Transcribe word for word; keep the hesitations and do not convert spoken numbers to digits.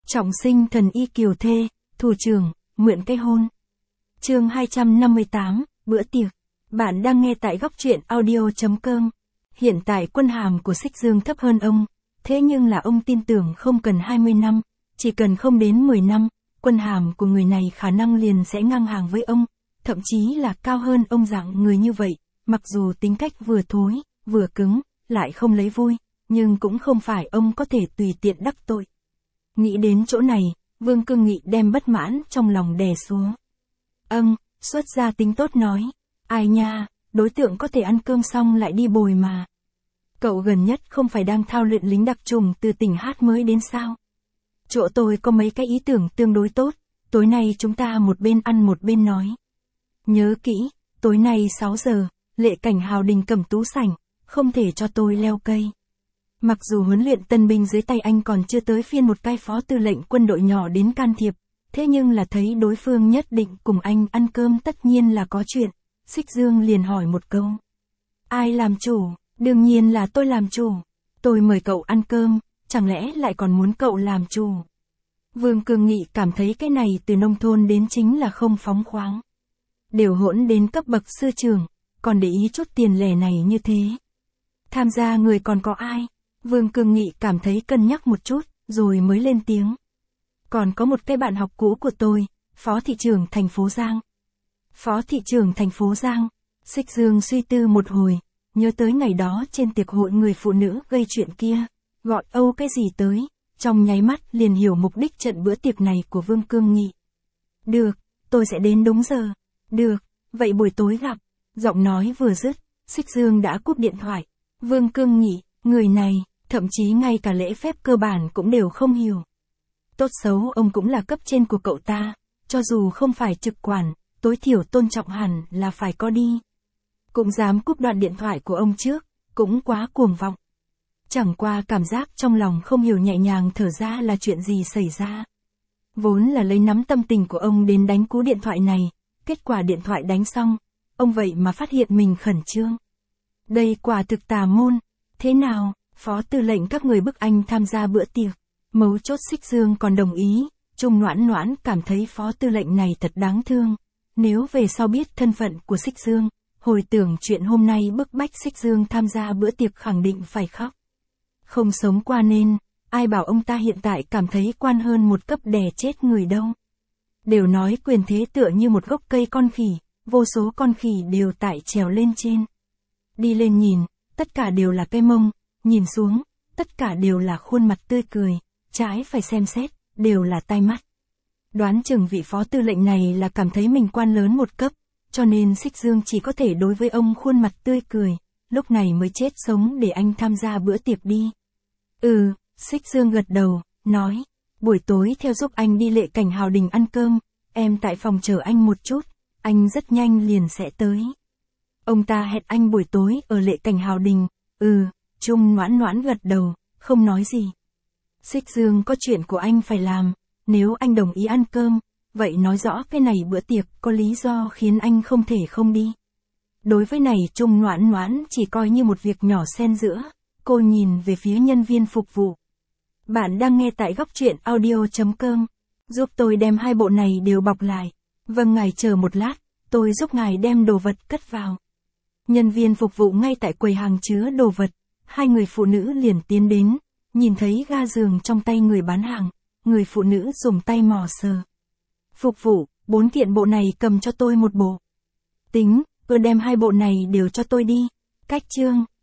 Trọng sinh thần y kiều thê, thủ trưởng, nguyện cây hôn. Chương hai trăm năm mươi tám, bữa tiệc. Bạn đang nghe tại góc truyện audio.com. Hiện tại quân hàm của Xích Dương thấp hơn ông, thế nhưng là ông tin tưởng không cần hai mươi năm, chỉ cần không đến mười năm, quân hàm của người này khả năng liền sẽ ngang hàng với ông, thậm chí là cao hơn ông. Dạng người như vậy, mặc dù tính cách vừa thối, vừa cứng, lại không lấy vui, nhưng cũng không phải ông có thể tùy tiện đắc tội. Nghĩ đến chỗ này, Vương Cương Nghị đem bất mãn trong lòng đè xuống. Âng, xuất ra tính tốt nói. Ai nha, đối tượng có thể ăn cơm xong lại đi bồi mà. Cậu gần nhất không phải đang thao luyện lính đặc trùng từ tỉnh Hát mới đến sao? Chỗ tôi có mấy cái ý tưởng tương đối tốt, tối nay chúng ta một bên ăn một bên nói. Nhớ kỹ, tối nay sáu giờ, Lệ Cảnh Hào Đình Cẩm Tú sảnh, không thể cho tôi leo cây. Mặc dù huấn luyện tân binh dưới tay anh còn chưa tới phiên một cái phó tư lệnh quân đội nhỏ đến can thiệp, thế nhưng là thấy đối phương nhất định cùng anh ăn cơm tất nhiên là có chuyện. Xích Dương liền hỏi một câu. Ai làm chủ? Đương nhiên là tôi làm chủ. Tôi mời cậu ăn cơm, chẳng lẽ lại còn muốn cậu làm chủ? Vương Cương Nghị cảm thấy cái này từ nông thôn đến chính là không phóng khoáng. Đều hỗn đến cấp bậc sư trưởng, còn để ý chút tiền lẻ này như thế. Tham gia người còn có ai? Vương Cương Nghị cảm thấy cân nhắc một chút, rồi mới lên tiếng. Còn có một cái bạn học cũ của tôi, phó thị trưởng thành phố Giang. Phó thị trưởng thành phố Giang. Xích Dương suy tư một hồi, nhớ tới ngày đó trên tiệc hội người phụ nữ gây chuyện kia, gọi Âu cái gì tới, trong nháy mắt liền hiểu mục đích trận bữa tiệc này của Vương Cương Nghị. Được, tôi sẽ đến đúng giờ. Được, vậy buổi tối gặp. Giọng nói vừa dứt, Xích Dương đã cúp điện thoại. Vương Cương Nghị, người này, thậm chí ngay cả lễ phép cơ bản cũng đều không hiểu. Tốt xấu ông cũng là cấp trên của cậu ta, cho dù không phải trực quản, tối thiểu tôn trọng hẳn là phải có đi. Cũng dám cúp đoạn điện thoại của ông trước, cũng quá cuồng vọng. Chẳng qua cảm giác trong lòng không hiểu nhẹ nhàng thở ra là chuyện gì xảy ra. Vốn là lấy nắm tâm tình của ông đến đánh cú điện thoại này, kết quả điện thoại đánh xong, ông vậy mà phát hiện mình khẩn trương. Đây quả thực tà môn. Thế nào, phó tư lệnh các người bức anh tham gia bữa tiệc. Mấu chốt Xích Dương còn đồng ý, Trung Noãn Noãn cảm thấy phó tư lệnh này thật đáng thương. Nếu về sau biết thân phận của Xích Dương, hồi tưởng chuyện hôm nay bức bách Xích Dương tham gia bữa tiệc khẳng định phải khóc. Không sống qua nên, ai bảo ông ta hiện tại cảm thấy quan hơn một cấp đè chết người đâu. Đều nói quyền thế tựa như một gốc cây con khỉ, vô số con khỉ đều tại trèo lên trên. Đi lên nhìn, tất cả đều là cây mông, nhìn xuống, tất cả đều là khuôn mặt tươi cười, trái phải xem xét, đều là tai mắt. Đoán chừng vị phó tư lệnh này là cảm thấy mình quan lớn một cấp, cho nên Xích Dương chỉ có thể đối với ông khuôn mặt tươi cười, lúc này mới chết sống để anh tham gia bữa tiệc đi. Ừ, Xích Dương gật đầu, nói, buổi tối theo giúp anh đi Lệ Cảnh Hào Đình ăn cơm, em tại phòng chờ anh một chút, anh rất nhanh liền sẽ tới. Ông ta hẹn anh buổi tối ở Lệ Cảnh Hào Đình. Ừ, Trung Noãn Noãn gật đầu, không nói gì. Xích Dương có chuyện của anh phải làm, nếu anh đồng ý ăn cơm, vậy nói rõ cái này bữa tiệc có lý do khiến anh không thể không đi. Đối với này Trung Noãn Noãn chỉ coi như một việc nhỏ xen giữa, cô nhìn về phía nhân viên phục vụ. Bạn đang nghe tại góc truyện audio.com, giúp tôi đem hai bộ này đều bọc lại. Vâng, ngài chờ một lát, tôi giúp ngài đem đồ vật cất vào. Nhân viên phục vụ ngay tại quầy hàng chứa đồ vật, hai người phụ nữ liền tiến đến, nhìn thấy ga giường trong tay người bán hàng, người phụ nữ dùng tay mò sờ. Phục vụ, bốn kiện bộ này cầm cho tôi một bộ. Tính, tôi đem hai bộ này đều cho tôi đi. Cách chương,